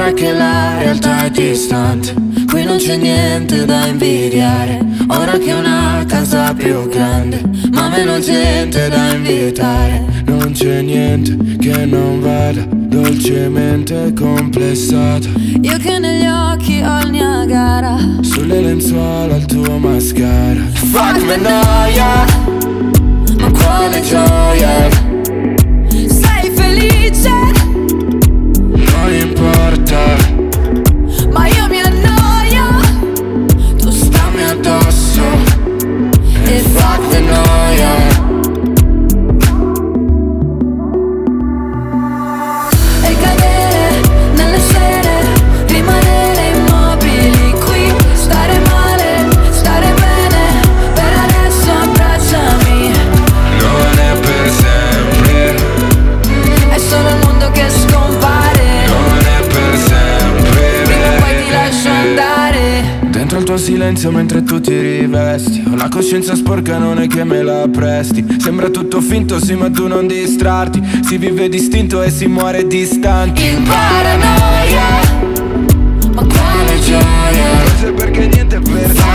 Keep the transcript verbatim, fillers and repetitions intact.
ora che la realtà è distante, qui non c'è niente da invidiare. Ora che ho una casa più grande, ma meno gente da invitare. Non c'è niente che non vada dolcemente complessato. Io che negli occhi ho il Niagara, sulle lenzuola il tuo mascara. Fuck me noia, ma quale gioia. Sei felice? Non importa, ma io mi annoio. Tu stammi addosso e fuck me noia. E cadere nelle sere, rimanere immobili qui, stare male, stare bene, per adesso abbracciami. non è per sempre, È solo il mondo che scompare, non è per sempre. prima o poi ti lascio andare. Dentro il tuo silenzio mentre tu ti rivesti, ho la coscienza sporca, non è che me la presti. Sembra tutto finto, sì, ma tu non distrarti. Si vive distinto e si muore distanti. In paranoia, ma quale gioia. Forse perché niente è per te.